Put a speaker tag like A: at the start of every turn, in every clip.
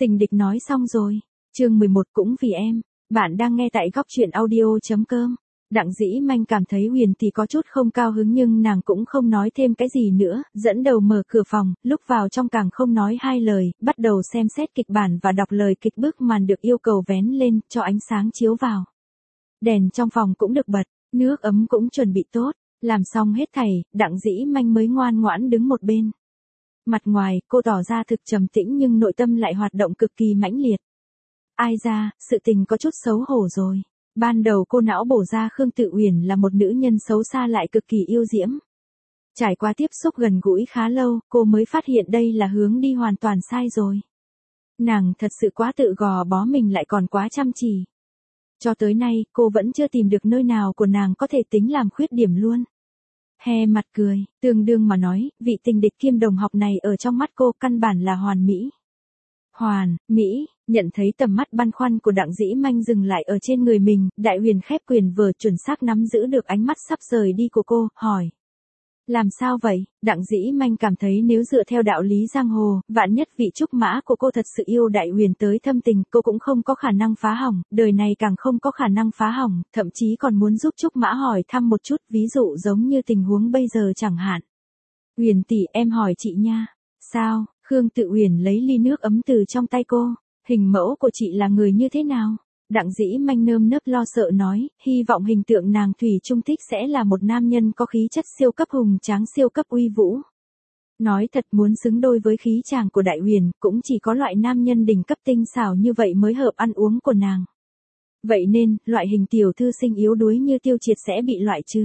A: Tình địch nói xong rồi. Chương 11 cũng vì em. Bạn đang nghe tại góc truyện audio.com. Đặng Dĩ Manh cảm thấy Huyền Tỷ có chút không cao hứng nhưng nàng cũng không nói thêm cái gì nữa, dẫn đầu mở cửa phòng, lúc vào trong càng không nói hai lời, bắt đầu xem xét kịch bản và đọc lời kịch bức màn được yêu cầu vén lên, cho ánh sáng chiếu vào. Đèn trong phòng cũng được bật, nước ấm cũng chuẩn bị tốt, làm xong hết thảy, Đặng Dĩ Manh mới ngoan ngoãn đứng một bên. Mặt ngoài, cô tỏ ra thực trầm tĩnh nhưng nội tâm lại hoạt động cực kỳ mãnh liệt. Ai ra, sự tình có chút xấu hổ rồi. Ban đầu cô não bổ ra Khương Tự Uyển là một nữ nhân xấu xa lại cực kỳ yêu diễm. Trải qua tiếp xúc gần gũi khá lâu, cô mới phát hiện đây là hướng đi hoàn toàn sai rồi. Nàng thật sự quá tự gò bó mình lại còn quá chăm chỉ. Cho tới nay, cô vẫn chưa tìm được nơi nào của nàng có thể tính làm khuyết điểm luôn. He mặt cười, tương đương mà nói, vị tình địch kiêm đồng học này ở trong mắt cô căn bản là hoàn mỹ. Hoàn, mỹ, nhận thấy tầm mắt băn khoăn của Đặng Dĩ Manh dừng lại ở trên người mình, Đại Huyền khép quyền vở chuẩn xác nắm giữ được ánh mắt sắp rời đi của cô, hỏi. Làm sao vậy? Đặng Dĩ Manh cảm thấy nếu dựa theo đạo lý giang hồ, vạn nhất vị trúc mã của cô thật sự yêu Đại Huyền tới thâm tình, cô cũng không có khả năng phá hỏng, đời này càng không có khả năng phá hỏng, thậm chí còn muốn giúp trúc mã hỏi thăm một chút, ví dụ giống như tình huống bây giờ chẳng hạn. Huyền tỷ, em hỏi chị nha. Sao? Khương Tự Uyển lấy ly nước ấm từ trong tay cô. Hình mẫu của chị là người như thế nào? Đặng Dĩ Manh nơm nớp lo sợ nói, hy vọng hình tượng nàng thủy chung thích sẽ là một nam nhân có khí chất siêu cấp hùng tráng siêu cấp uy vũ. Nói thật, muốn xứng đôi với khí chàng của Đại Huyền, cũng chỉ có loại nam nhân đỉnh cấp tinh xảo như vậy mới hợp ăn uống của nàng. Vậy nên, loại hình tiểu thư sinh yếu đuối như Tiêu Triệt sẽ bị loại trừ.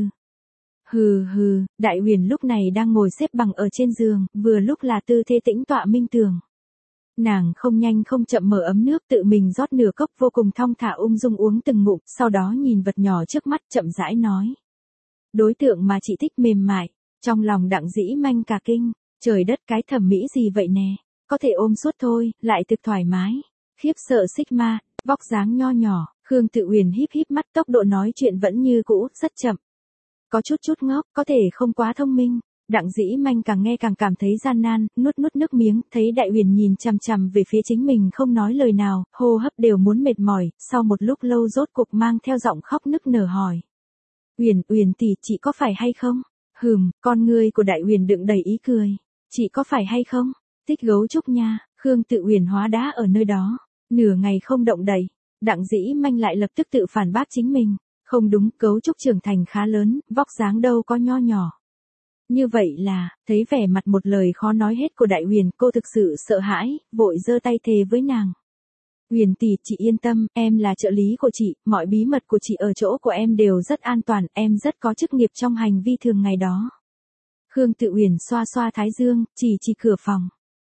A: Hừ hừ, Đại Huyền lúc này đang ngồi xếp bằng ở trên giường, vừa lúc là tư thế tĩnh tọa minh tường. Nàng không nhanh không chậm mở ấm nước tự mình rót nửa cốc vô cùng thong thả ung dung uống từng ngụm, sau đó nhìn vật nhỏ trước mắt chậm rãi nói. Đối tượng mà chị thích mềm mại, trong lòng Đặng Dĩ Manh cả kinh, trời đất cái thẩm mỹ gì vậy nè, có thể ôm suốt thôi, lại thực thoải mái, khiếp sợ Sigma, vóc dáng nho nhỏ, Khương Tự Uyển híp híp mắt tốc độ nói chuyện vẫn như cũ, rất chậm. Có chút ngốc, có thể không quá thông minh. Đặng Dĩ Manh càng nghe càng cảm thấy gian nan, nuốt nước miếng, thấy Đại Huyền nhìn chằm chằm về phía chính mình không nói lời nào, hô hấp đều muốn mệt mỏi, sau một lúc lâu rốt cục mang theo giọng khóc nức nở hỏi. Uyển tỷ, chị có phải hay không? Con ngươi của Đại Huyền đựng đầy ý cười. Chị có phải hay không? Thích gấu trúc nha. Khương Tự Uyển hóa đá ở nơi đó, nửa ngày không động đậy. Đặng Dĩ Manh lại lập tức tự phản bác chính mình. Không đúng, gấu trúc trưởng thành khá lớn, vóc dáng đâu có nho nhỏ. Như vậy là, thấy vẻ mặt một lời khó nói hết của Đại Huyền, cô thực sự sợ hãi, vội giơ tay thề với nàng. Huyền tỷ, chị yên tâm, em là trợ lý của chị, mọi bí mật của chị ở chỗ của em đều rất an toàn, em rất có chức nghiệp trong hành vi thường ngày đó. Khương Tự Uyển xoa xoa thái dương, chỉ cửa phòng.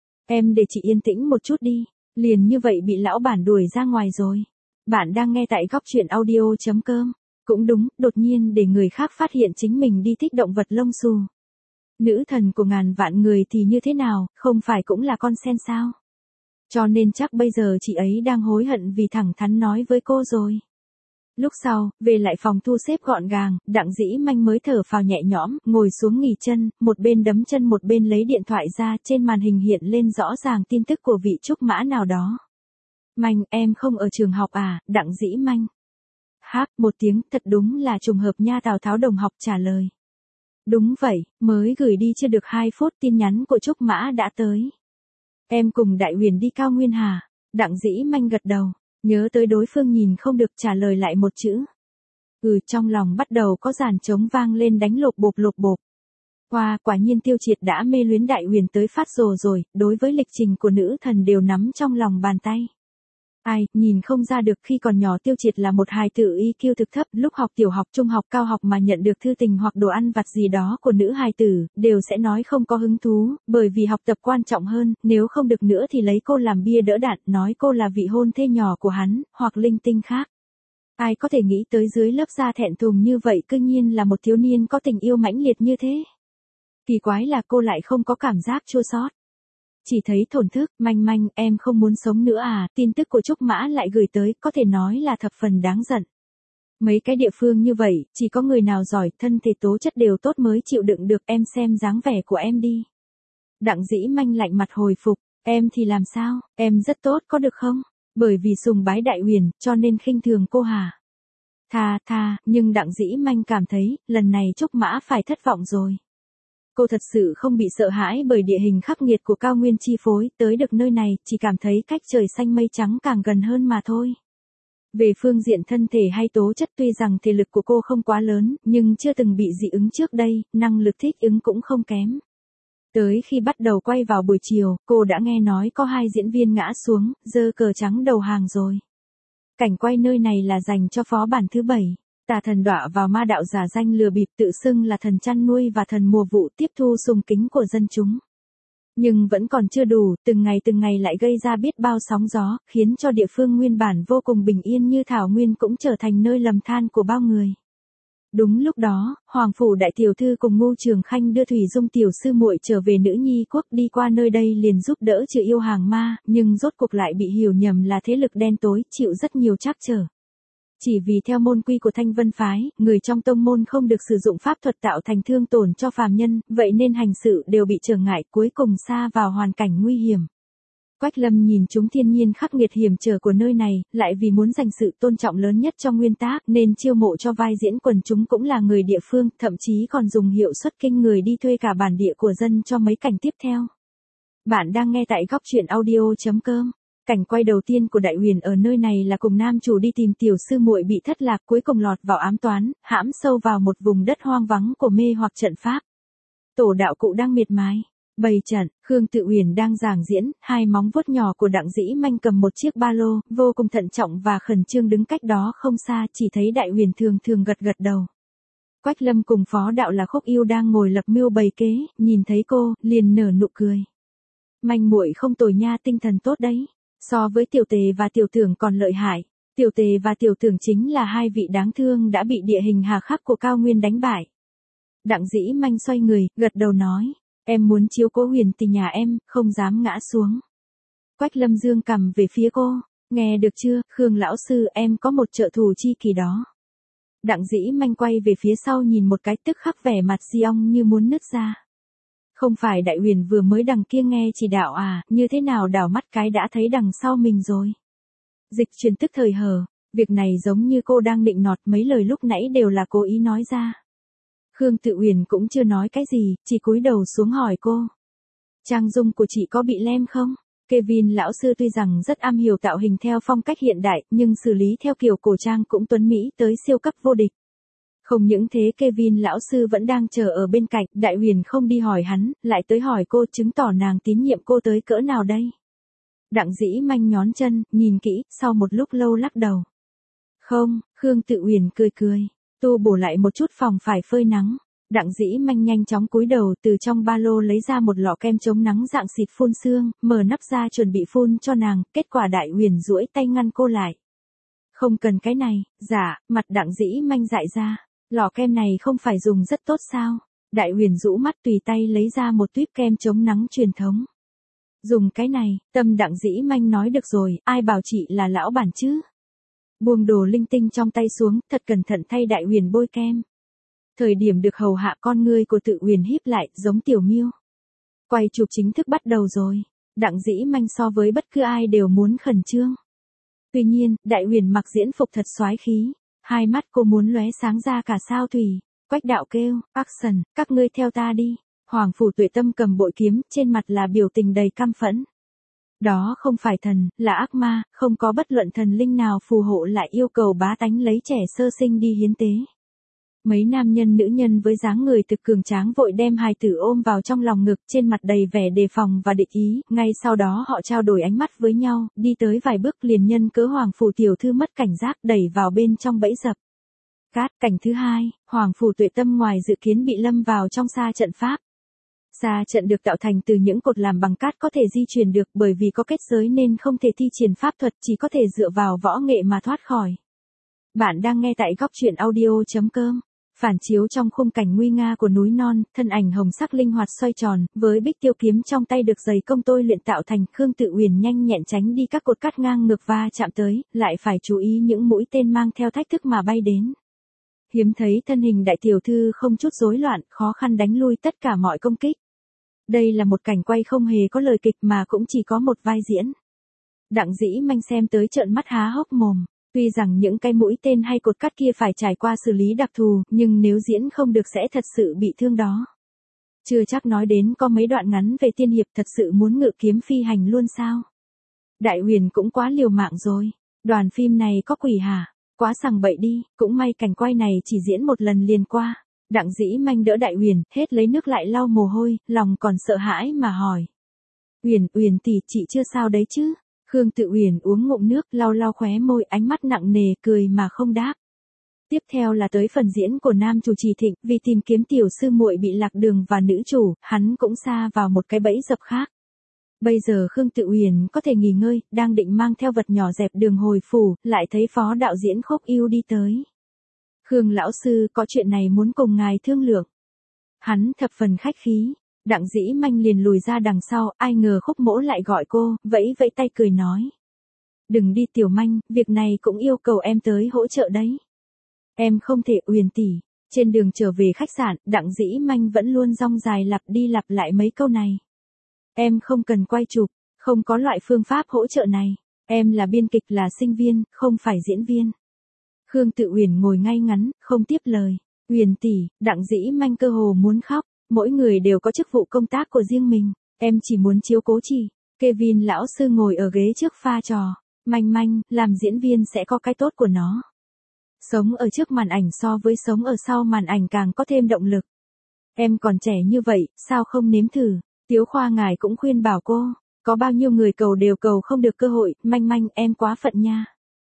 A: Em để chị yên tĩnh một chút đi, liền như vậy bị lão bản đuổi ra ngoài rồi. Bạn đang nghe tại góc truyện audio.com. Cũng đúng, đột nhiên để người khác phát hiện chính mình đi thích động vật lông xù. Nữ thần của ngàn vạn người thì như thế nào, không phải cũng là con sen sao? Cho nên chắc bây giờ chị ấy đang hối hận vì thẳng thắn nói với cô rồi. Lúc sau, về lại phòng thu xếp gọn gàng, Đặng Dĩ Manh mới thở phào nhẹ nhõm, ngồi xuống nghỉ chân, một bên đấm chân một bên lấy điện thoại ra, trên màn hình hiện lên rõ ràng tin tức của vị trúc mã nào đó. Manh, em không ở trường học à? Đặng Dĩ Manh. Háp một tiếng, thật đúng là trùng hợp nha. Tào Tháo đồng học trả lời. Đúng vậy, mới gửi đi chưa được 2 phút tin nhắn của trúc mã đã tới. Em cùng Đại Huyền đi Cao Nguyên hả? Đặng Dĩ Manh gật đầu, nhớ tới đối phương nhìn không được trả lời lại một chữ. Trong lòng bắt đầu có dàn trống vang lên đánh lộp bộp. Quả nhiên Tiêu Triệt đã mê luyến Đại Huyền tới phát rồ rồi, đối với lịch trình của nữ thần đều nắm trong lòng bàn tay. Ai, nhìn không ra được khi còn nhỏ Tiêu Triệt là một hài tử IQ thực thấp, lúc học tiểu học, trung học, cao học mà nhận được thư tình hoặc đồ ăn vặt gì đó của nữ hài tử, đều sẽ nói không có hứng thú, bởi vì học tập quan trọng hơn, nếu không được nữa thì lấy cô làm bia đỡ đạn, nói cô là vị hôn thê nhỏ của hắn, hoặc linh tinh khác. Ai có thể nghĩ tới dưới lớp da thẹn thùng như vậy cư nhiên là một thiếu niên có tình yêu mãnh liệt như thế. Kỳ quái là cô lại không có cảm giác chua xót. Chỉ thấy thổn thức, Manh, em không muốn sống nữa à? Tin tức của trúc mã lại gửi tới, có thể nói là thập phần đáng giận. Mấy cái địa phương như vậy, chỉ có người nào giỏi, thân thể tố chất đều tốt mới chịu đựng được, em xem dáng vẻ của em đi. Đặng Dĩ Manh lạnh mặt hồi phục, Em thì làm sao, em rất tốt có được không? Bởi vì sùng bái Đại Huyền, cho nên khinh thường cô hả? Nhưng Đặng Dĩ Manh cảm thấy, lần này Trúc Mã phải thất vọng rồi. Cô thật sự không bị sợ hãi bởi địa hình khắc nghiệt của cao nguyên chi phối, tới được nơi này, chỉ cảm thấy cách trời xanh mây trắng càng gần hơn mà thôi. Về phương diện thân thể hay tố chất tuy rằng thể lực của cô không quá lớn, nhưng chưa từng bị dị ứng trước đây, năng lực thích ứng cũng không kém. Tới khi bắt đầu quay vào buổi chiều, cô đã nghe nói có 2 diễn viên ngã xuống, giơ cờ trắng đầu hàng rồi. Cảnh quay nơi này là dành cho phó bản thứ 7. Tà thần đọa vào ma đạo giả danh lừa bịp tự xưng là thần chăn nuôi và thần mùa vụ tiếp thu sùng kính của dân chúng. Nhưng vẫn còn chưa đủ, từng ngày lại gây ra biết bao sóng gió, khiến cho địa phương nguyên bản vô cùng bình yên như Thảo Nguyên cũng trở thành nơi lầm than của bao người. Đúng lúc đó, Hoàng phủ đại tiểu thư cùng Ngô Trường Khanh đưa Thủy Dung tiểu sư muội trở về Nữ Nhi quốc, đi qua nơi đây liền giúp đỡ trừ yêu hàng ma, nhưng rốt cuộc lại bị hiểu nhầm là thế lực đen tối, chịu rất nhiều trắc trở. Chỉ vì theo môn quy của Thanh Vân phái, người trong tông môn không được sử dụng pháp thuật tạo thành thương tổn cho phàm nhân, vậy nên hành sự đều bị trở ngại, cuối cùng sa vào hoàn cảnh nguy hiểm. Quách Lâm nhìn chúng thiên nhiên khắc nghiệt hiểm trở của nơi này, lại vì muốn dành sự tôn trọng lớn nhất cho nguyên tác nên chiêu mộ cho vai diễn quần chúng cũng là người địa phương, thậm chí còn dùng hiệu suất kinh người đi thuê cả bản địa của dân cho mấy cảnh tiếp theo. Bạn đang nghe tại góc truyện audio.com. Cảnh quay đầu tiên của Đại Huyền ở nơi này là cùng nam chủ đi tìm tiểu sư muội bị thất lạc, cuối cùng lọt vào ám toán, hãm sâu vào một vùng đất hoang vắng của mê hoặc trận pháp. Tổ đạo cụ đang miệt mài bày trận, Khương Tự Uyển đang giảng diễn, 2 móng vuốt nhỏ của Đặng Dĩ Manh cầm một chiếc ba lô, vô cùng thận trọng và khẩn trương đứng cách đó không xa, chỉ thấy Đại Huyền thường thường gật gật đầu. Quách Lâm cùng phó đạo là Khúc Yêu đang ngồi lập mưu bày kế, nhìn thấy cô, liền nở nụ cười. Manh muội không tồi nha, tinh thần tốt đấy. So với Tiểu Tề và Tiểu Tưởng còn lợi hại. Tiểu Tề và Tiểu Tưởng chính là 2 vị đáng thương đã bị địa hình hà khắc của cao nguyên đánh bại. Đặng Dĩ Manh xoay người, gật đầu nói, em muốn chiếu cố Huyền tỷ nhà em, không dám ngã xuống. Quách Lâm dương cầm về phía cô, nghe được chưa, Khương lão sư, em có một trợ thủ chi kỳ đó. Đặng Dĩ Manh quay về phía sau nhìn một cái, tức khắc vẻ mặt Di-ong như muốn nứt ra. Không phải Đại Huyền vừa mới đằng kia nghe chỉ đạo à, như thế nào đảo mắt cái đã thấy đằng sau mình rồi. Dịch truyền tức thời hờ, việc này giống như cô đang định nọt, mấy lời lúc nãy đều là cố ý nói ra. Khương Tự Uyển cũng chưa nói cái gì, chỉ cúi đầu xuống hỏi cô. Trang dung của chị có bị lem không? Kevin lão sư tuy rằng rất am hiểu tạo hình theo phong cách hiện đại, nhưng xử lý theo kiểu cổ trang cũng tuấn mỹ tới siêu cấp vô địch. Không những thế, Kevin lão sư vẫn đang chờ ở bên cạnh, Đại Huyền không đi hỏi hắn, lại tới hỏi cô, chứng tỏ nàng tín nhiệm cô tới cỡ nào đây. Đặng Dĩ Manh nhón chân, nhìn kỹ, sau một lúc lâu lắc đầu. Không, Khương Tự Uyển cười cười, tu bổ lại một chút phòng phải phơi nắng. Đặng Dĩ Manh nhanh chóng cúi đầu, từ trong ba lô lấy ra một lọ kem chống nắng dạng xịt phun sương, mở nắp ra chuẩn bị phun cho nàng, kết quả Đại Huyền duỗi tay ngăn cô lại. Không cần cái này. Dạ, mặt Đặng Dĩ Manh dại ra. Lọ kem này không phải dùng rất tốt sao? Đại Huyền rũ mắt tùy tay lấy ra một tuýp kem chống nắng truyền thống. Dùng cái này, tâm Đặng Dĩ Manh nói được rồi, ai bảo chị là lão bản chứ? Buông đồ linh tinh trong tay xuống, thật cẩn thận thay Đại Huyền bôi kem. Thời điểm được hầu hạ, con ngươi của Tự Uyển híp lại, giống tiểu miêu. Quay chụp chính thức bắt đầu rồi. Đặng Dĩ Manh so với bất cứ ai đều muốn khẩn trương. Tuy nhiên, Đại Huyền mặc diễn phục thật soái khí. 2 mắt cô muốn lóe sáng ra cả sao thủy. Quách đạo kêu, action, các ngươi theo ta đi. Hoàng phủ Tuệ Tâm cầm bội kiếm, trên mặt là biểu tình đầy căm phẫn. Đó không phải thần, là ác ma, không có bất luận thần linh nào phù hộ, lại yêu cầu bá tánh lấy trẻ sơ sinh đi hiến tế. Mấy nam nhân nữ nhân với dáng người thực cường tráng vội đem hài tử ôm vào trong lòng ngực, trên mặt đầy vẻ đề phòng và địch ý, ngay sau đó họ trao đổi ánh mắt với nhau, đi tới vài bước liền nhân cớ Hoàng phủ tiểu thư mất cảnh giác đẩy vào bên trong bẫy dập. Cát, cảnh thứ 2, Hoàng phủ Tuệ Tâm ngoài dự kiến bị lâm vào trong sa trận pháp. Sa trận được tạo thành từ những cột làm bằng cát có thể di chuyển được, bởi vì có kết giới nên không thể thi triển pháp thuật, chỉ có thể dựa vào võ nghệ mà thoát khỏi. Bạn đang nghe tại góc truyện audio.com. Phản chiếu trong khung cảnh nguy nga của núi non, thân ảnh hồng sắc linh hoạt xoay tròn, với bích tiêu kiếm trong tay được dày công tôi luyện tạo thành, Khương Tự Uyển nhanh nhẹn tránh đi các cột cát ngang ngược va chạm tới, lại phải chú ý những mũi tên mang theo thách thức mà bay đến. Hiếm thấy thân hình đại tiểu thư không chút rối loạn, khó khăn đánh lui tất cả mọi công kích. Đây là một cảnh quay không hề có lời kịch mà cũng chỉ có một vai diễn. Đặng Dĩ Manh xem tới trợn mắt há hốc mồm. Tuy rằng những cái mũi tên hay cột cắt kia phải trải qua xử lý đặc thù, nhưng nếu diễn không được sẽ thật sự bị thương đó. Chưa chắc nói đến có mấy đoạn ngắn về tiên hiệp thật sự muốn ngự kiếm phi hành luôn sao. Đại Huyền cũng quá liều mạng rồi. Đoàn phim này có quỷ hả? Quá sằng bậy đi, cũng may cảnh quay này chỉ diễn một lần liền qua. Đặng Dĩ Manh đỡ Đại Huyền, hết lấy nước lại lau mồ hôi, lòng còn sợ hãi mà hỏi. Huyền tỷ, chị chưa sao đấy chứ? Khương Tự Huyền uống ngụm nước, lau lau khóe môi, ánh mắt nặng nề, cười mà không đáp. Tiếp theo là tới phần diễn của nam chủ Trì Thịnh, vì tìm kiếm tiểu sư muội bị lạc đường và nữ chủ, hắn cũng sa vào một cái bẫy dập khác. Bây giờ Khương Tự Huyền có thể nghỉ ngơi, đang định mang theo vật nhỏ dẹp đường hồi phủ, lại thấy phó đạo diễn Khúc Yêu đi tới. Khương lão sư, có chuyện này muốn cùng ngài thương lượng. Hắn thập phần khách khí. Đặng Dĩ Manh liền lùi ra đằng sau, ai ngờ Khúc Mỗ lại gọi cô, vẫy vẫy tay cười nói. Đừng đi Tiểu Manh, việc này cũng yêu cầu em tới hỗ trợ đấy. Em không thể, Huyền tỷ. Trên đường trở về khách sạn, Đặng Dĩ Manh vẫn luôn dong dài lặp đi lặp lại mấy câu này. Em không cần quay chụp, không có loại phương pháp hỗ trợ này. Em là biên kịch, là sinh viên, không phải diễn viên. Khương Tự Huyền ngồi ngay ngắn, không tiếp lời. Huyền tỷ, Đặng Dĩ Manh cơ hồ muốn khóc. Mỗi người đều có chức vụ công tác của riêng mình. Em chỉ muốn chiếu cố chị. Kevin lão sư ngồi ở ghế trước pha trò. Manh, làm diễn viên sẽ có cái tốt của nó. Sống ở trước màn ảnh so với sống ở sau màn ảnh càng có thêm động lực. Em còn trẻ như vậy, sao không nếm thử? Tiếu Khoa ngài cũng khuyên bảo cô. Có bao nhiêu người cầu đều cầu không được cơ hội. Manh, em quá phận nha.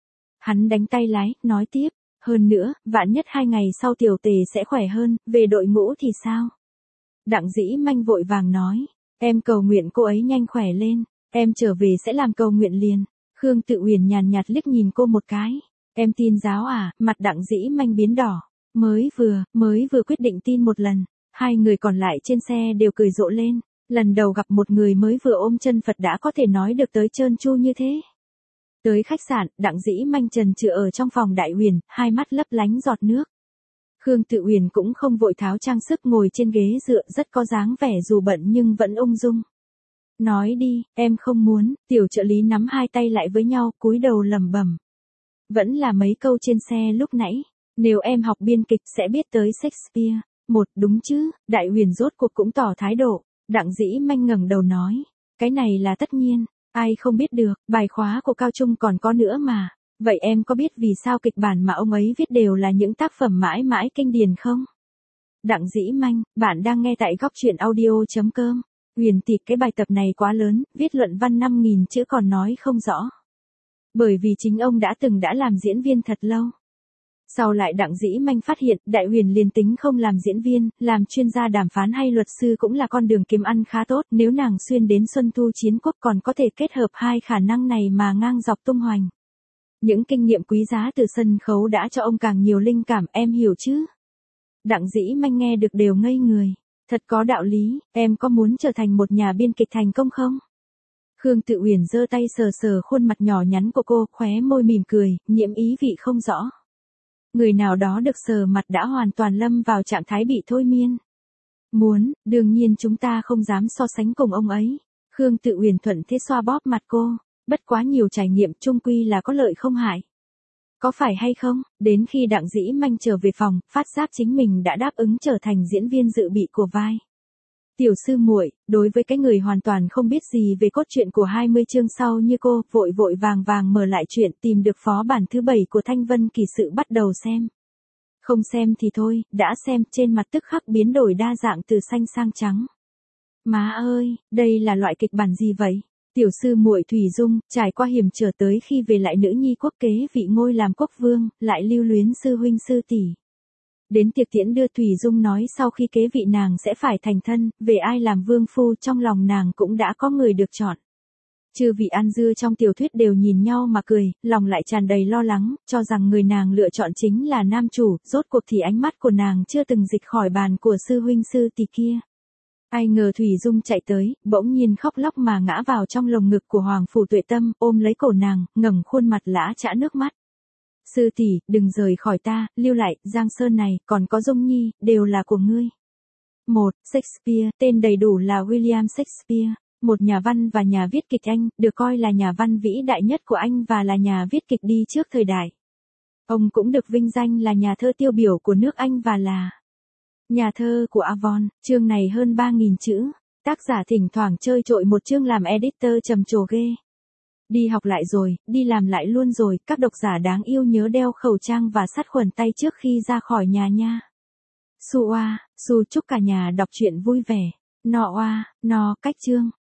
A: Hắn đánh tay lái, nói tiếp. Hơn nữa, vạn nhất 2 ngày sau tiểu tề sẽ khỏe hơn, về đội ngũ thì sao? Đặng Dĩ Manh vội vàng nói. Em cầu nguyện cô ấy nhanh khỏe lên. Em trở về sẽ làm cầu nguyện liền. Khương Tự Huyền nhàn nhạt liếc nhìn cô một cái. Em tin giáo à? Mặt Đặng Dĩ Manh biến đỏ. Mới vừa quyết định tin một lần. 2 người còn lại trên xe đều cười rộ lên. Lần đầu gặp một người mới vừa ôm chân Phật đã có thể nói được tới trơn tru như thế. Tới khách sạn, Đặng Dĩ Manh trần trừ ở trong phòng Đại Huyền, hai mắt lấp lánh giọt nước. Khương Tự Huyền cũng không vội tháo trang sức, ngồi trên ghế dựa, rất có dáng vẻ dù bận nhưng vẫn ung dung. Nói đi, em không muốn. Tiểu trợ lý nắm 2 tay lại với nhau, cúi đầu lẩm bẩm. Vẫn là mấy câu trên xe lúc nãy. Nếu em học biên kịch sẽ biết tới Shakespeare. Đúng chứ? Đại Huyền rốt cuộc cũng tỏ thái độ. Đặng Dĩ Manh ngẩng đầu nói. Cái này là tất nhiên. Ai không biết được, bài khóa của cao trung còn có nữa mà. Vậy em có biết vì sao kịch bản mà ông ấy viết đều là những tác phẩm mãi mãi kinh điển không? Đặng Dĩ Manh, bạn đang nghe tại góc truyện audio.com. Huyền tỷ, cái bài tập này quá lớn, viết luận văn 5.000 chữ còn nói không rõ. Bởi vì chính ông đã làm diễn viên thật lâu. Sau lại Đặng Dĩ Manh phát hiện, Đại Huyền liền tính không làm diễn viên, làm chuyên gia đàm phán hay luật sư cũng là con đường kiếm ăn khá tốt, nếu nàng xuyên đến Xuân Thu Chiến Quốc còn có thể kết hợp 2 khả năng này mà ngang dọc tung hoành. Những kinh nghiệm quý giá từ sân khấu đã cho ông càng nhiều linh cảm, em hiểu chứ? Đặng Dĩ Manh nghe được đều ngây người. Thật có đạo lý, em có muốn trở thành một nhà biên kịch thành công không? Khương Tự Huyền giơ tay sờ sờ khuôn mặt nhỏ nhắn của cô, khóe môi mỉm cười, nhiễm ý vị không rõ. Người nào đó được sờ mặt đã hoàn toàn lâm vào trạng thái bị thôi miên. Muốn, đương nhiên chúng ta không dám so sánh cùng ông ấy. Khương Tự Huyền thuận thế xoa bóp mặt cô. Bất quá nhiều trải nghiệm chung quy là có lợi không hại. Có phải hay không? Đến khi Đặng Dĩ Manh trở về phòng, phát giác chính mình đã đáp ứng trở thành diễn viên dự bị của vai. Tiểu sư muội, đối với cái người hoàn toàn không biết gì về cốt truyện của 20 chương sau như cô, vội vàng mở lại chuyện, tìm được phó bản thứ 7 của Thanh Vân Kỳ Sự bắt đầu xem. Không xem thì thôi, đã xem, trên mặt tức khắc biến đổi đa dạng từ xanh sang trắng. Má ơi, đây là loại kịch bản gì vậy? Tiểu sư muội Thủy Dung, trải qua hiểm trở tới khi về lại nữ nhi quốc kế vị ngôi làm quốc vương, lại lưu luyến sư huynh sư tỷ. Đến tiệc tiễn đưa Thủy Dung nói sau khi kế vị nàng sẽ phải thành thân, về ai làm vương phu trong lòng nàng cũng đã có người được chọn. Chư vị ăn dưa trong tiểu thuyết đều nhìn nhau mà cười, lòng lại tràn đầy lo lắng, cho rằng người nàng lựa chọn chính là nam chủ, rốt cuộc thì ánh mắt của nàng chưa từng dịch khỏi bàn của sư huynh sư tỷ kia. Ai ngờ Thủy Dung chạy tới, bỗng nhiên khóc lóc mà ngã vào trong lồng ngực của Hoàng Phủ Tuệ Tâm, ôm lấy cổ nàng, ngẩng khuôn mặt lã chã nước mắt. Sư tỷ, đừng rời khỏi ta, lưu lại, Giang Sơn này, còn có Dung Nhi, đều là của ngươi. 1. Shakespeare, tên đầy đủ là William Shakespeare, một nhà văn và nhà viết kịch Anh, được coi là nhà văn vĩ đại nhất của Anh và là nhà viết kịch đi trước thời đại. Ông cũng được vinh danh là nhà thơ tiêu biểu của nước Anh và là nhà thơ của Avon. Chương này hơn 3.000 chữ. Tác giả thỉnh thoảng chơi trội một chương làm editor trầm trồ ghê. Đi học lại rồi, đi làm lại luôn rồi, các độc giả đáng yêu nhớ đeo khẩu trang và sát khuẩn tay trước khi ra khỏi nhà nha. Su chúc cả nhà đọc truyện vui vẻ. Cách chương.